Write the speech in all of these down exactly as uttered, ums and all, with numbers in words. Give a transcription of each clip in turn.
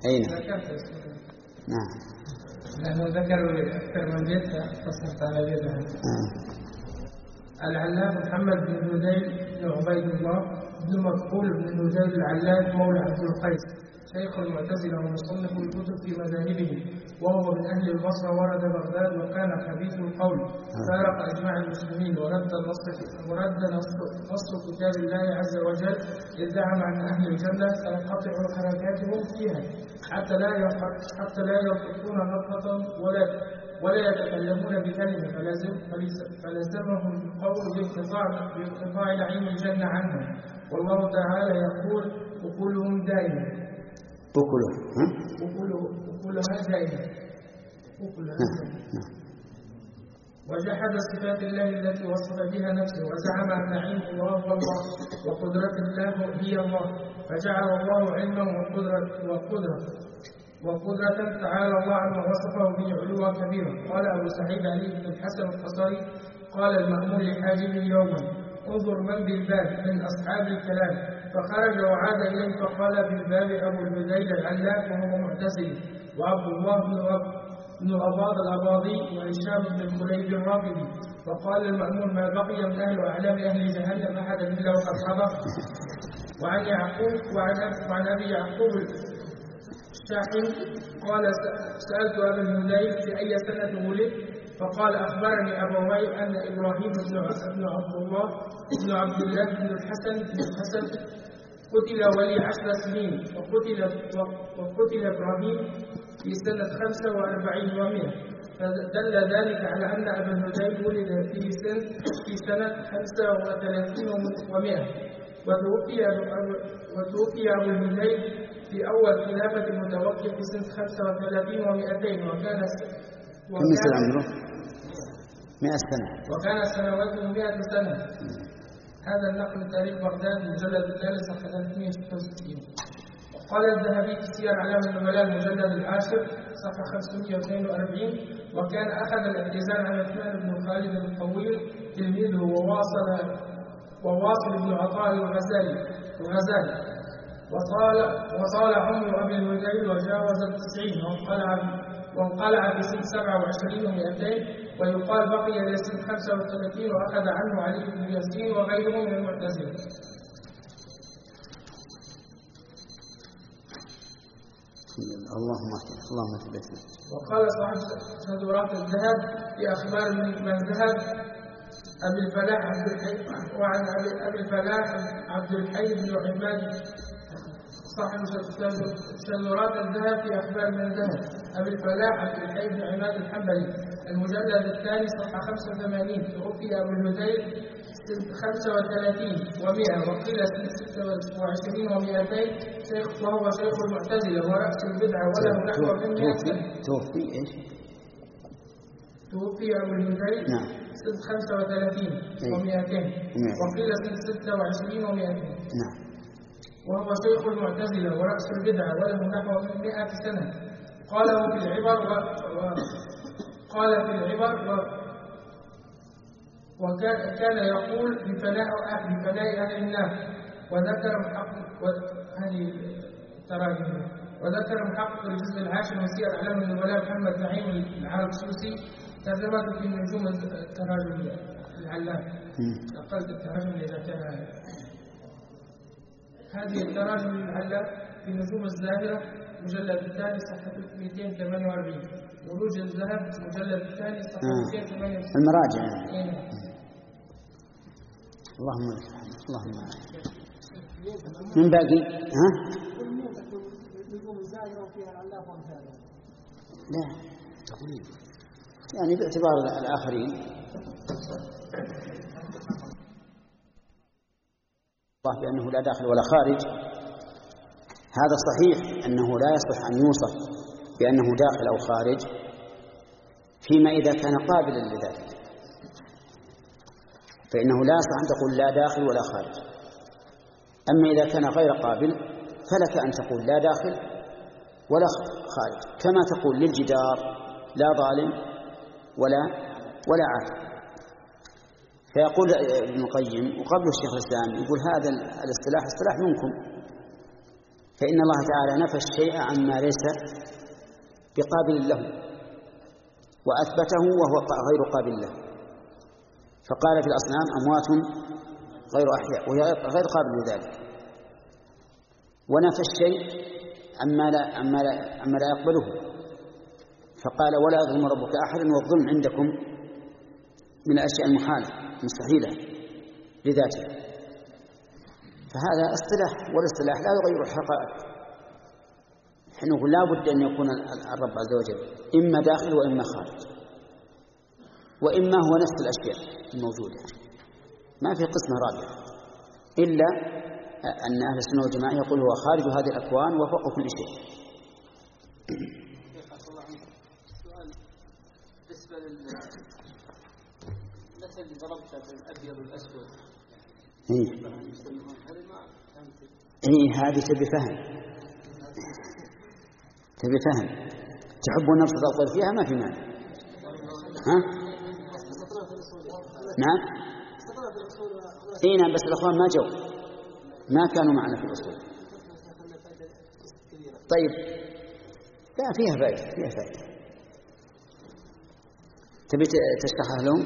أين؟ نعم. لأنه ذكر أكثر من بيت فصلت على بيتها. آه. العلاف محمد بن هذيل بن عبيد الله بن مكحول بن هذيل العلاف مولى عبد القيس، شيخ المعتزلة ومصنف الكتب في مذاهبهم، وهو من أهل البصرة، ورد بغداد وكان خبيث القول، فارق إجماع المسلمين ورد نص ورد نص كتاب الله عز وجل، إذ زعم أن أهل الجنة تنقطع حركاتهم فيها حتى لا حتى لا ينطقون نطقة ولا ولا يتكلمون بكلمة، فلازم فلزمهم القول بانقطاع بانقطاع نعيم الجنة عنهم، والله تعالى يقول أكلهم دائما أكلها أكلها دائما أكلها دائما. وجحد صفات الله التي وصف بها نفسه، وزعم أن علم الله هو الله وقدرة الله هي الله، فجعل الله علما وقدرة وقدرة وقدرة تعالى الله عما وصفه به علوا كبيرا. قال أبو سعيد علي بن الحسن القصري قال المأمون لحاجبه يوما: انظر من بالباب من أصحاب الكلام، فخرج وعاد إليه فقال بالباب أبو الهذيل العلاف وهو معتزلي، وعبد الله بن بن أباض الأباضي، وهشام بن خليب الرافضي. فقال المأمون: ما بقي من أهل أعلام أهل جهنم أحد إلا وقد حضر. وعن يعقوب وعن وعن أبي يعقوب الشاحن قال: سألت أبا الهذيل في أي سنة ولد؟ فقال: أخبرني أبوي أن إبراهيم بن عبد الله بن عبد الله بن الحسن بن الحسن قتل ولي عشر سنين، وقتل وقتل إبراهيم في سنة خمسة وأربعين ومئة، فدل ذلك على أن أبا الهذيل ولد في سنة في سنة خمسة وثلاثين ومئة، وتوفي وتوفي أبو الهذيل في أول خلافة المتوفي في سنة خمسة وثلاثين ومئتين، وكان وكان عمره مئة سنة، وكان سنواته مئة سنة. هذا النقل من تاريخ بغداد المجلد الثالث صفحة ثلاثمئة وستة وستين. قال الذهبي في سير أعلام النبلاء المجلد العاشر صفحة خمسمئة واثنين وأربعين: وكان أخذ الاتزان على عثمان بن خالد الطويل تلميذه وواصل وواصل بن عطاء الغزالي الغزالي وطال وطال عمر أبي الهذيل وجاوز التسعين، وانقلع وانقلع في سنة سبعة وعشرين ومئتين، ويقال بقي إلى سنة خمسة وثلاثين، وأخذ عنه علي بن ياسين وغيره من المعتزلة. اللهم اهدنا اللهم اهدنا. وقال صاحب صدورات الذهب في أخبار من ذهب أبي الفلاح عبد الحي وعن أبي الفلاح عبد الحي بن عماد صاحب صدورات الذهب في أخبار من ذهب أبي الفلاح عبد الحي بن عماد الحنبلي، المجلد الثاني صفحة خمسة وثمانين. توفي أبو الهذيل خمسة وثلاثين ومئة، وقيل ستة وعشرين ومئتين، شيخ وهو شيخ المعتزلة ورأس البدعة، وله نحو من مئة سنة. توفي إيش؟ توفي أبو الهذيل نعم سنة خمسة وثلاثين ومئتين، وقيل سنة ستة وعشرين ومئتين. نعم. وهو شيخ المعتزلة ورأس البدعة، وله نحو من مئة سنة. قاله في العبر و... و... قال في العبر و... وكان يقول بفناء أهل بفناء أهل النار. وذكر محقق هذه التراجم وذكر محقق الجزء العاشر من سير أعلام النبلاء محمد نعيم العرب السوسي ترجمته في نجوم التراجم العلام. نقلت التراجم إذا كان هذه التراجم العلام في نجوم الزاهرة مجلد الثاني صفحة مئتين وثمانية وأربعين، وروج الذهب مجلد الثاني صفحة مئتين وثمانية وستين. المراجع. اللهم اللهم من باقي ها؟ لا تقليد يعني باعتبار الآخرين. الله بأنه لا داخل ولا خارج، هذا صحيح أنه لا يصح أن يوصف بأنه داخل أو خارج فيما إذا كان قابلا لذلك، فإنه لا يصح أن تقول لا داخل ولا خارج. أما إذا كان غير قابل فلك أن تقول لا داخل ولا خارج، كما تقول للجدار لا ظالم ولا ولا عادل. فيقول ابن القيم وقبل الشيخ الإسلام يقول هذا الاصطلاح اصطلاح منكم، فإن الله تعالى نفى الشيء عما ليس بقابل له وأثبته وهو غير قابل له، فقال في الأصنام أموات غير أحياء وهي غير قابل لذلك، ونفى الشيء عما لا, عما لا, عما لا يقبله، فقال ولا يظلم ربك أحدا والظلم عندكم من الأشياء المحالة مستحيلة لذاته. فهذا اصطلاح، والاصطلاح لا يغير الحقائق. نحن نقول لا بد أن يكون الرب عز وجل إما داخل وإما خارج، وإما هو نفس الأشياء الموجودة، ما في قسمة رابعة، إلا أن أهل السنة والجماعة يقول هو خارج هذه الأكوان وفوق كل شيء. بالنسبة للمثل اللي ضربته بالأبيض والأسود، إيه إيه هذه تبي فهم، تبي فهم. تحبون نفس الأطول فيها ما في معنى. ها؟ نعم. إيه نعم، بس الأخوان ما جو، ما كانوا معنا في الأصول. طيب لا فيها فائدة، فيها فائدة. تبي تشرحها لهم؟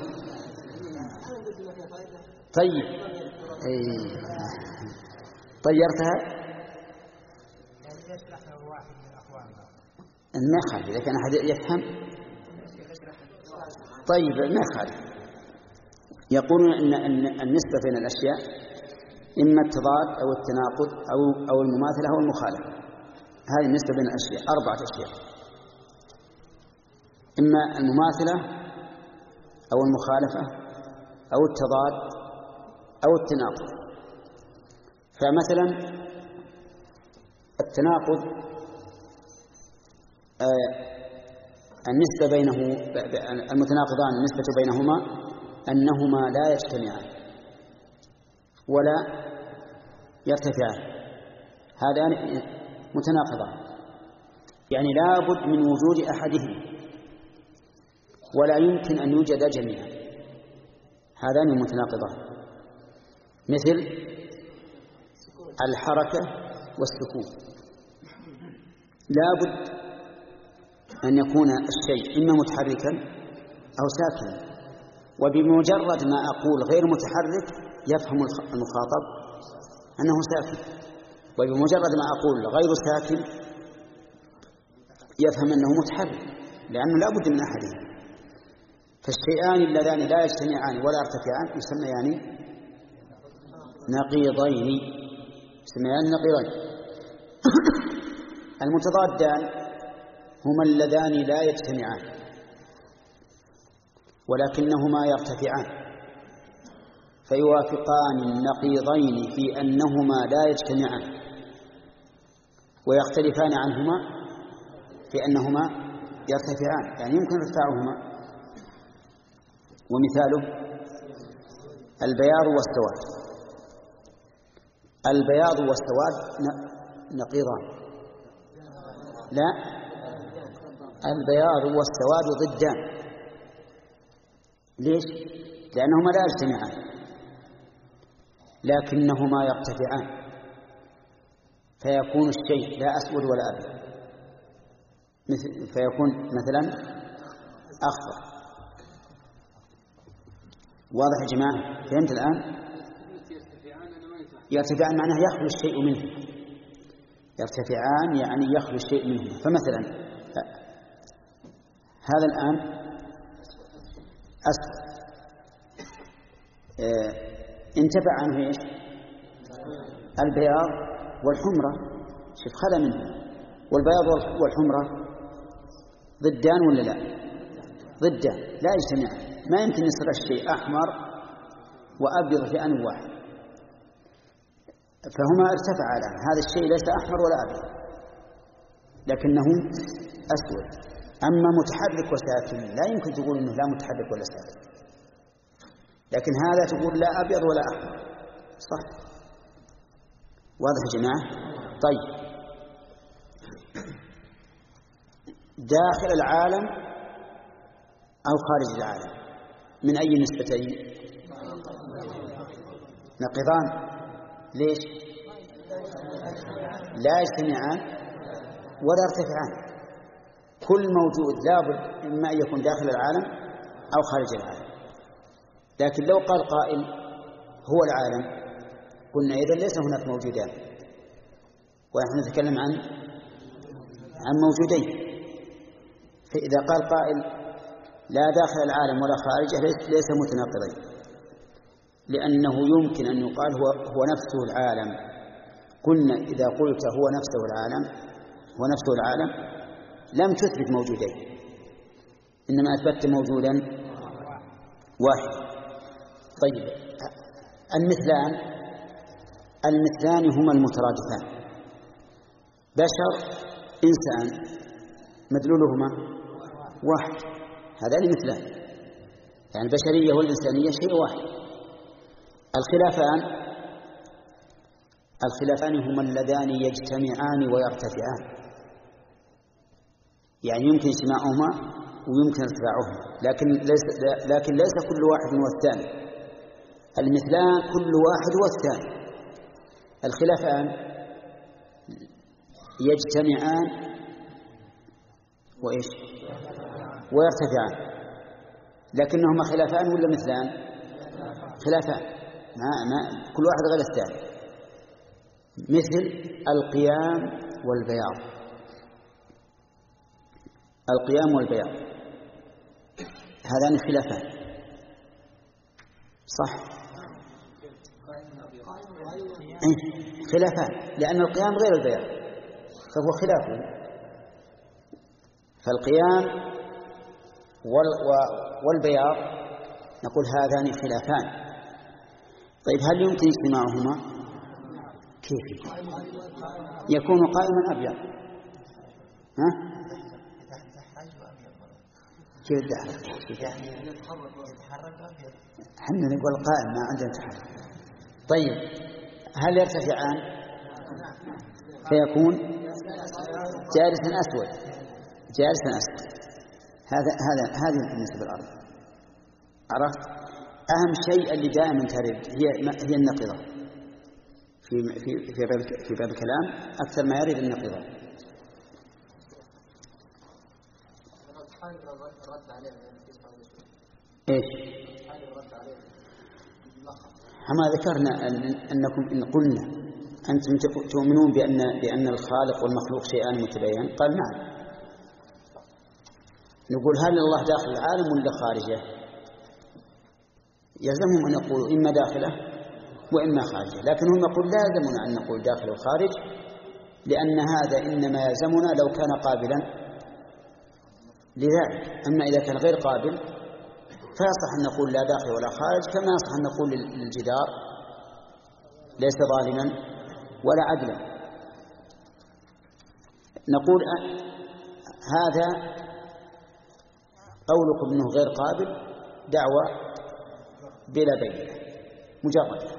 طيب إيه. طيرتها ما يخالف إذا كان أحد يفهم. طيب ما يخالف. يقولون أن النسبة بين الأشياء إما التضاد أو التناقض أو أو المماثلة أو المخالفة. هذه النسبة بين الأشياء أربعة أشياء: إما المماثلة أو المخالفة أو التضاد أو التناقض. فمثلا التناقض آه النسبة بينه المتناقضان النسبة بينهما أنهما لا يجتمعان ولا يرتفعان، هذان متناقضان، يعني لا بد من وجود أحدهما ولا يمكن أن يوجد جميعا. هذان المتناقضان مثل الحركة والسكون، لا بد أن يكون الشيء إما متحركا أو ساكنا، وبمجرد ما أقول غير متحرك يفهم المخاطب أنه ساكن، وبمجرد ما أقول غير ساكن يفهم أنه متحرك، لأنه لا بد من أحدهم. فالشيئان اللذان لا يجتمعان ولا يرتفعان يسميان نقيضين، يسميان نقيضين. المتضادان هما اللذان لا يجتمعان ولكنهما يرتفعان، فيوافقان النقيضين في أنهما لا يجتمعان ويختلفان عنهما في أنهما يرتفعان، يعني يمكن ارتفاعهما. ومثاله البياض والسواد. البياض والسواد نقيضان، لا، البياض والسواد ضدان. ليش؟ لأنهما لا يجتمعان لكنهما يرتفعان، فيكون الشيء لا أسود ولا أبيض، فيكون مثلا أخضر. واضح يا جماعة؟ فهمت الآن؟ يرتفعان معناه يخلو الشيء منه، يرتفعان يعني يخلو الشيء منه. فمثلا هذا الآن أسود اه انتفع عنه إيش؟ البياض والحمرة، شوف خلى منه. والبياض والحمرة ضدان ولا لا؟ ضدان، لا يجتمعان. ما يمكن يصير الشيء أحمر وأبيض في آن واحد، فهما ارتفعا الآن. هذا الشيء ليس أحمر ولا أبيض لكنه أسود. أما متحرك وساكن لا يمكن تقول إنه لا متحرك ولا ساكن، لكن هذا تقول لا أبيض ولا أحمر، صح؟ واضح يا جماعة؟ طيب داخل العالم أو خارج العالم من أي نسبتين؟ نقيضان. ليش؟ لا يجتمعان ولا يرتفعان. كل موجود لابد إما أن يكون داخل العالم أو خارج العالم. لكن لو قال قائل هو العالم قلنا إذن ليس هناك موجودان، ونحن نتكلم عن عن موجودين. فإذا قال قائل لا داخل العالم ولا خارجه ليس متناقضين، لأنه يمكن أن يقال هو هو نفسه العالم. قلنا إذا قلت هو نفسه العالم هو نفسه العالم لم تثبت موجودين، إنما أثبت موجودا واحد. طيب المثلان المثلان هما المترادفان، بشر إنسان مدلولهما واحد، هذان مثلان، يعني البشرية والإنسانية شيء واحد. الخلافان الخلافان هما اللذان يجتمعان ويرتفعان، يعني يمكن اجتماعهما ويمكن ارتفاعهما، لكن ليس لكن ليس كل واحد هو الثاني. المثلان كل واحد هو الثاني. الخلافان يجتمعان وإيش ويرتفعان، لكنهما خلافان ولا مثلان؟ خلافان، ما ما كل واحد غير الثاني. مثل القيام والبياض، القيام والبياض هذان خلافان، صح؟ خلافان، لأن القيام غير البياض فهو خلاف. فالقيام والبياض نقول هذان خلافان. طيب هل يمكن اجتماعهما؟ كيف يكون قائما أبيض؟ ها؟ كيف يتحرك؟ احنا نقول قائم ما عندنا تحرك. طيب هل يرتفعان؟ فيكون جالسا أسود، جالسا أسود. هذا هذا هذه بالنسبة للأرض. عرفت؟ أهم شيء اللي دائما ترد هي هي النقيضة في في في باب في باب الكلام، أكثر ما يرد النقيضة. إيش؟ كما ذكرنا أنكم إن قلنا أنتم تؤمنون بأن بأن الخالق والمخلوق شيئان متباينان، قال نعم. نقول هل الله داخل العالم ولا خارجه؟ يلزمهم أن يقولوا إما داخله وإما خارجه، لكن هم يقول لا يلزمنا أن نقول داخل وخارج، لأن هذا إنما يلزمنا لو كان قابلا لذلك. أما إذا كان غير قابل فيصح أن نقول لا داخل ولا خارج، كما يصح أن نقول للجدار ليس ظالما ولا عدلا. نقول هذا قولكم أنه غير قابل دعوة بلا بينة مجرد.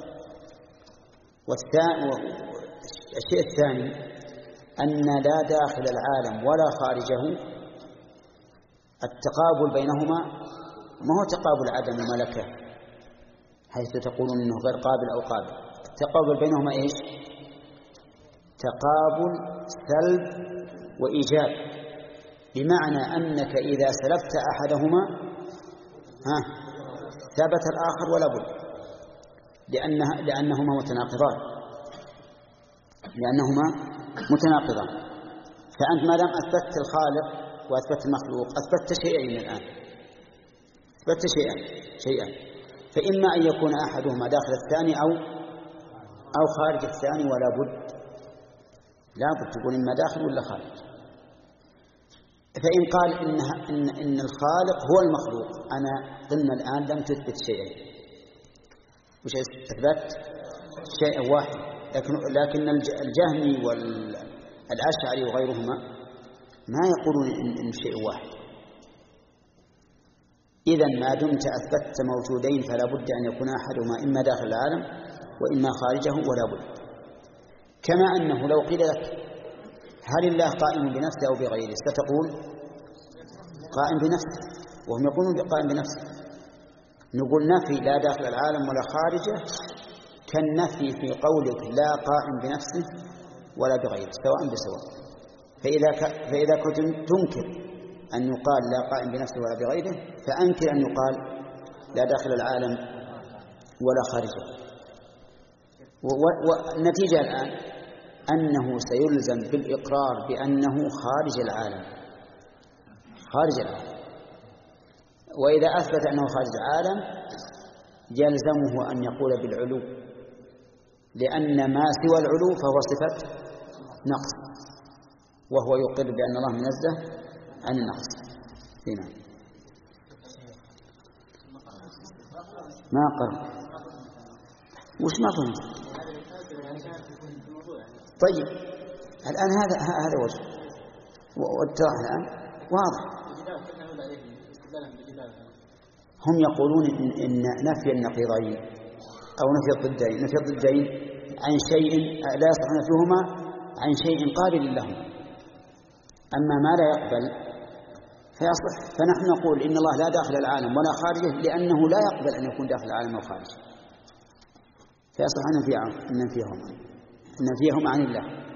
والشيء الثاني أن لا داخل العالم ولا خارجه التقابل بينهما ما هو تقابل عدم الملكة حيث تقولون أنه غير قابل أو قابل. التقابل بينهما إيش؟ تقابل سلب وإيجاب، بمعنى أنك إذا سلبت أحدهما ها ثبت الآخر ولا بد، لأنها لأنهما متناقضان لأنهما متناقضان. فأنت ما دام أثبت الخالق وأثبت المخلوق أثبت شيئين الآن، أثبت شيئا شيئا فإما أن يكون أحدهما داخل الثاني أو أو خارج الثاني، ولا بد لا بد تقول إما داخل ولا خارج. فإن قال إن إن إن الخالق هو المخلوق، أنا قلنا الآن لم تثبت شيئا، وش أثبت شيء واحد، لكن لكن الجهمي والأشعري وغيرهما ما يقولون إن, إن شيء واحد. إذن ما دمت أثبت موجودين فلا بد أن يكون أحدهما إما داخل العالم وإما خارجه ولا بد. كما أنه لو قيل لك هل الله قائم بنفسه أو بغيره ستقول قائم بنفسه، وهم يقولون قائم بنفسه. نقول نفي لا داخل العالم ولا خارجه كالنفي في قولك لا قائم بنفسه ولا بغيره سواء بسواء. فإذا ك... فإذا كنت تنكر أن يقال لا قائم بنفسه ولا بغيره فأنكر أن يقال لا داخل العالم ولا خارجه. والنتيجة الآن أنه سيلزم بالإقرار بأنه خارج العالم خارج العالم. وإذا أثبت أنه خارج العالم يلزمه أن يقول بالعلو، لأن ما سوى العلو فهو صفة نقص، وهو يقر بأن الله منزه عن النقص. هنا ما قرر وش ما فهمت؟ طيب الآن هذا هذا وجه والتراح الآن واضح. هم يقولون إن نفي النقيضين أو نفي الضدين نفي الضدين عن شيء لا يصح نفيهما عن شيء قابل لهم، أما ما لا يقبل فيصح. فنحن نقول إن الله لا داخل العالم ولا خارجه لأنه لا يقبل أن يكون داخل العالم أو خارجه، فيصح أن ننفيهما عن الله.